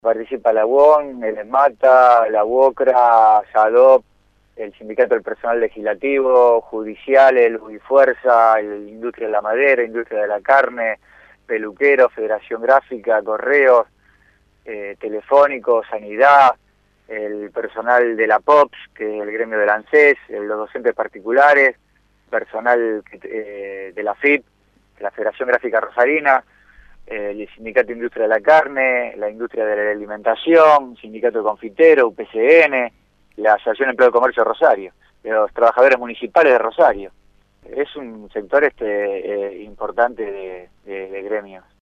Participa la UON, el ESMATA, la UOCRA, SADOP, el Sindicato del Personal Legislativo, Judicial, el UIFuerza, el Industria de la Madera, Industria de la Carne, Peluqueros, Federación Gráfica, Correos, Telefónico, Sanidad, el personal de la POPS, que es el gremio del ANSES, los docentes particulares, personal de la FIP, la Federación Gráfica Rosarina, el Sindicato de Industria de la Carne, la Industria de la Alimentación, Sindicato de Confiteros, UPCN, la Asociación de Empleo de Comercio de Rosario, los trabajadores municipales de Rosario. Es un sector importante de gremios.